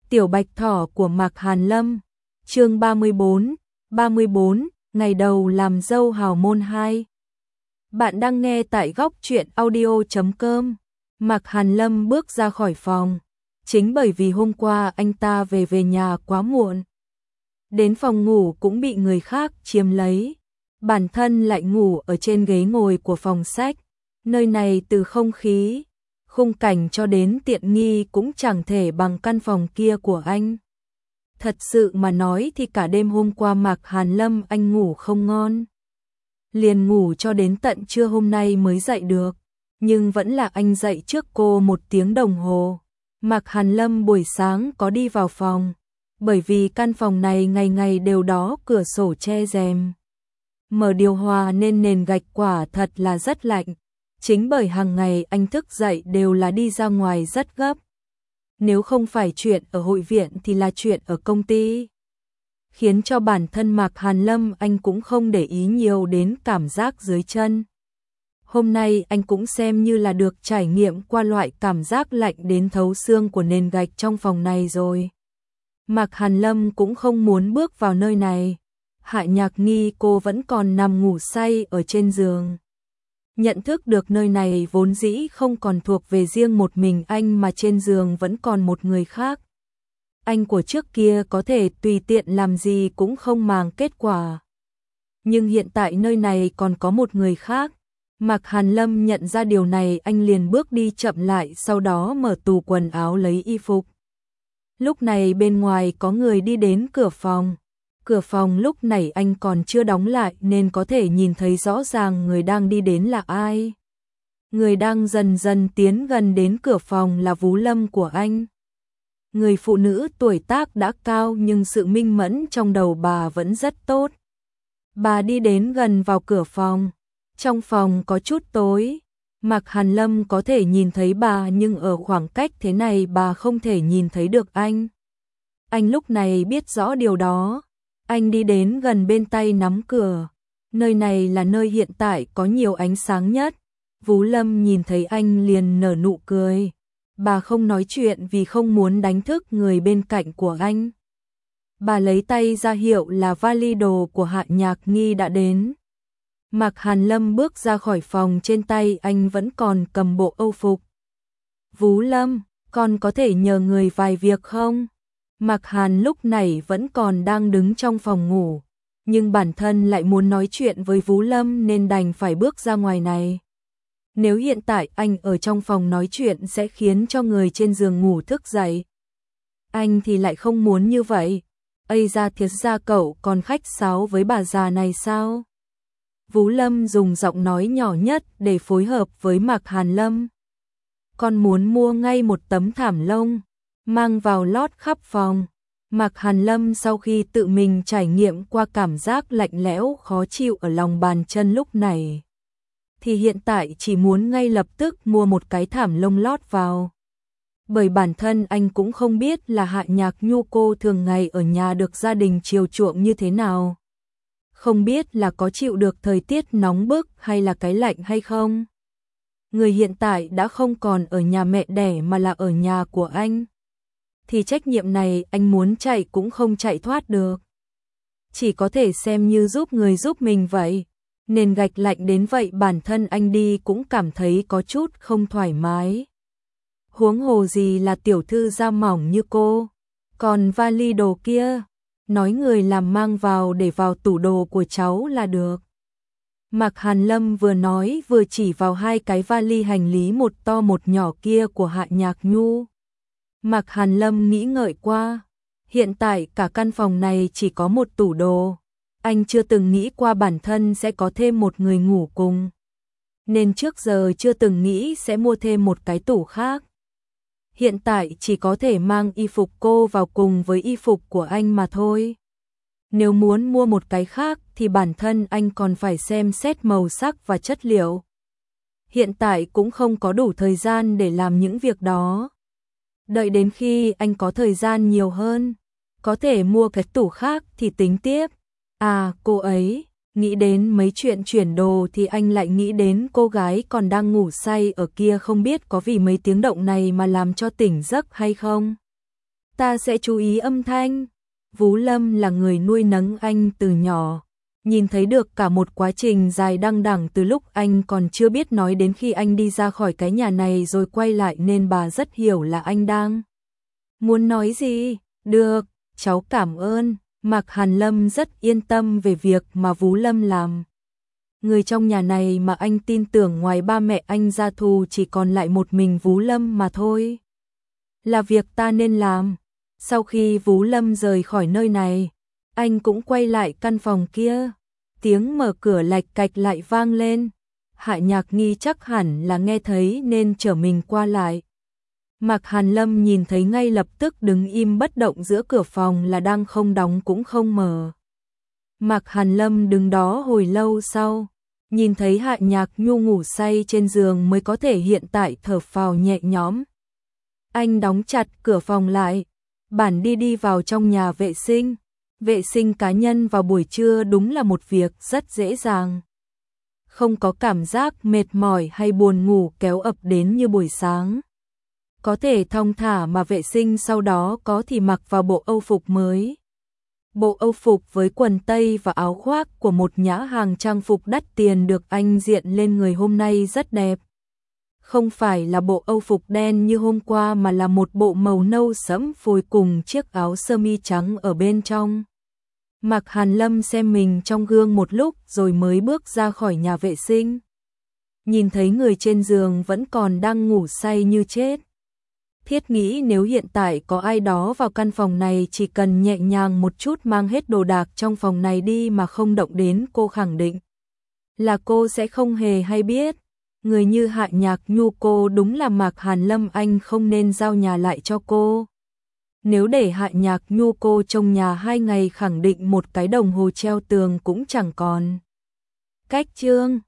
Tiểu Bạch Thỏ của Mạc Hàn Lâm, chương 34, ngày đầu làm dâu hào môn 2. Bạn đang nghe tại góc truyện audio.com. Mạc Hàn Lâm bước ra khỏi phòng, chính bởi vì hôm qua anh ta về nhà quá muộn. Đến phòng ngủ cũng bị người khác chiếm lấy, bản thân lại ngủ ở trên ghế ngồi của phòng sách. Nơi này từ không khí, khung cảnh cho đến tiện nghi cũng chẳng thể bằng căn phòng kia của anh. Thật sự mà nói thì cả đêm hôm qua Mạc Hàn Lâm anh ngủ không ngon. Liền ngủ cho đến tận trưa hôm nay mới dậy được, nhưng vẫn là anh dậy trước cô 1 tiếng đồng hồ. Mạc Hàn Lâm buổi sáng có đi vào phòng, bởi vì căn phòng này ngày ngày đều đó cửa sổ che rèm, mở điều hòa nên nền gạch quả thật là rất lạnh. Chính bởi hàng ngày anh thức dậy đều là đi ra ngoài rất gấp. Nếu không phải chuyện ở hội viện thì là chuyện ở công ty. Khiến cho bản thân Mạc Hàn Lâm anh cũng không để ý nhiều đến cảm giác dưới chân. Hôm nay anh cũng xem như là được trải nghiệm qua loại cảm giác lạnh đến thấu xương của nền gạch trong phòng này rồi. Mạc Hàn Lâm cũng không muốn bước vào nơi này. Hạ Nhạc Nghi cô vẫn còn nằm ngủ say ở trên giường. Nhận thức được nơi này vốn dĩ không còn thuộc về riêng một mình anh mà trên giường vẫn còn một người khác. Anh của trước kia có thể tùy tiện làm gì cũng không màng kết quả. Nhưng hiện tại nơi này còn có một người khác. Mạc Hàn Lâm nhận ra điều này anh liền bước đi chậm lại, sau đó mở tủ quần áo lấy y phục. Lúc này bên ngoài có người đi đến cửa phòng. Cửa phòng lúc này anh còn chưa đóng lại nên có thể nhìn thấy rõ ràng người đang đi đến là ai. Người đang dần dần tiến gần đến cửa phòng là Vú Lâm của anh. Người phụ nữ tuổi tác đã cao nhưng sự minh mẫn trong đầu bà vẫn rất tốt. Bà đi đến gần vào cửa phòng. Trong phòng có chút tối. Mạc Hàn Lâm có thể nhìn thấy bà nhưng ở khoảng cách thế này bà không thể nhìn thấy được anh. Anh lúc này biết rõ điều đó. Anh đi đến gần bên tay nắm cửa. Nơi này là nơi hiện tại có nhiều ánh sáng nhất. Vú Lâm nhìn thấy anh liền nở nụ cười. Bà không nói chuyện vì không muốn đánh thức người bên cạnh của anh. Bà lấy tay ra hiệu là vali đồ của Hạ Nhạc Nghi đã đến. Mạc Hàn Lâm bước ra khỏi phòng, trên tay anh vẫn còn cầm bộ âu phục. Vú Lâm, con có thể nhờ người vài việc không? Mạc Hàn lúc này vẫn còn đang đứng trong phòng ngủ, nhưng bản thân lại muốn nói chuyện với Vú Lâm nên đành phải bước ra ngoài này. Nếu hiện tại anh ở trong phòng nói chuyện sẽ khiến cho người trên giường ngủ thức dậy. Anh thì lại không muốn như vậy. Ây da, thiệt ra cậu còn khách sáo với bà già này sao? Vú Lâm dùng giọng nói nhỏ nhất để phối hợp với Mạc Hàn Lâm. Con muốn mua ngay một tấm thảm lông, mang vào lót khắp phòng. Mạc Hàn Lâm sau khi tự mình trải nghiệm qua cảm giác lạnh lẽo khó chịu ở lòng bàn chân lúc này, thì hiện tại chỉ muốn ngay lập tức mua một cái thảm lông lót vào. Bởi bản thân anh cũng không biết là Hạ Nhạc Nhu cô thường ngày ở nhà được gia đình chiều chuộng như thế nào. Không biết là có chịu được thời tiết nóng bức hay là cái lạnh hay không. Người hiện tại đã không còn ở nhà mẹ đẻ mà là ở nhà của anh. Thì trách nhiệm này anh muốn chạy cũng không chạy thoát được. Chỉ có thể xem như giúp người giúp mình vậy. Nền gạch lạnh đến vậy bản thân anh đi cũng cảm thấy có chút không thoải mái. Huống hồ gì là tiểu thư da mỏng như cô. Còn vali đồ kia, nói người làm mang vào để vào tủ đồ của cháu là được. Mạc Hàn Lâm vừa nói vừa chỉ vào 2 cái vali hành lý, một to một nhỏ kia của Hạ Nhạc Nhu. Mạc Hàn Lâm nghĩ ngợi qua, hiện tại cả căn phòng này chỉ có một tủ đồ. Anh chưa từng nghĩ qua bản thân sẽ có thêm một người ngủ cùng, nên trước giờ chưa từng nghĩ sẽ mua thêm một cái tủ khác. Hiện tại chỉ có thể mang y phục cô vào cùng với y phục của anh mà thôi. Nếu muốn mua một cái khác thì bản thân anh còn phải xem xét màu sắc và chất liệu. Hiện tại cũng không có đủ thời gian để làm những việc đó. Đợi đến khi anh có thời gian nhiều hơn, có thể mua cái tủ khác thì tính tiếp. À, cô ấy, nghĩ đến mấy chuyện chuyển đồ thì anh lại nghĩ đến cô gái còn đang ngủ say ở kia, không biết có vì mấy tiếng động này mà làm cho tỉnh giấc hay không. Ta sẽ chú ý âm thanh. Vú Lâm là người nuôi nấng anh từ nhỏ, nhìn thấy được cả một quá trình dài đăng đẳng từ lúc anh còn chưa biết nói đến khi anh đi ra khỏi cái nhà này rồi quay lại, nên bà rất hiểu là anh đang muốn nói gì. Được, cháu cảm ơn. Mạc Hàn Lâm rất yên tâm về việc mà Vú Lâm làm. Người trong nhà này mà anh tin tưởng ngoài ba mẹ anh ra thù chỉ còn lại một mình Vú Lâm mà thôi. Là việc ta nên làm. Sau khi Vú Lâm rời khỏi nơi này, anh cũng quay lại căn phòng kia. Tiếng mở cửa lạch cạch lại vang lên. Hạ Nhạc Nghi chắc hẳn là nghe thấy nên trở mình qua lại. Mạc Hàn Lâm nhìn thấy ngay lập tức đứng im bất động giữa cửa phòng là đang không đóng cũng không mở. Mạc Hàn Lâm đứng đó hồi lâu sau, nhìn thấy Hạ Nhạc Nhu ngủ say trên giường mới có thể hiện tại thở phào nhẹ nhõm. Anh đóng chặt cửa phòng lại, bản đi vào trong nhà vệ sinh. Vệ sinh cá nhân vào buổi trưa đúng là một việc rất dễ dàng. Không có cảm giác mệt mỏi hay buồn ngủ kéo ập đến như buổi sáng. Có thể thong thả mà vệ sinh, sau đó có thì mặc vào bộ âu phục mới. Bộ âu phục với quần tây và áo khoác của một nhã hàng trang phục đắt tiền được anh diện lên người hôm nay rất đẹp. Không phải là bộ âu phục đen như hôm qua mà là một bộ màu nâu sẫm phối cùng chiếc áo sơ mi trắng ở bên trong. Mạc Hàn Lâm xem mình trong gương một lúc rồi mới bước ra khỏi nhà vệ sinh. Nhìn thấy người trên giường vẫn còn đang ngủ say như chết. Thiết nghĩ nếu hiện tại có ai đó vào căn phòng này chỉ cần nhẹ nhàng một chút mang hết đồ đạc trong phòng này đi mà không động đến, cô khẳng định là cô sẽ không hề hay biết. Người như Hạ Nhạc Nhu cô đúng là Mạc Hàn Lâm anh không nên giao nhà lại cho cô. Nếu để Hạ Nhạc Nhu cô trong nhà 2 ngày khẳng định một cái đồng hồ treo tường cũng chẳng còn. Cách chương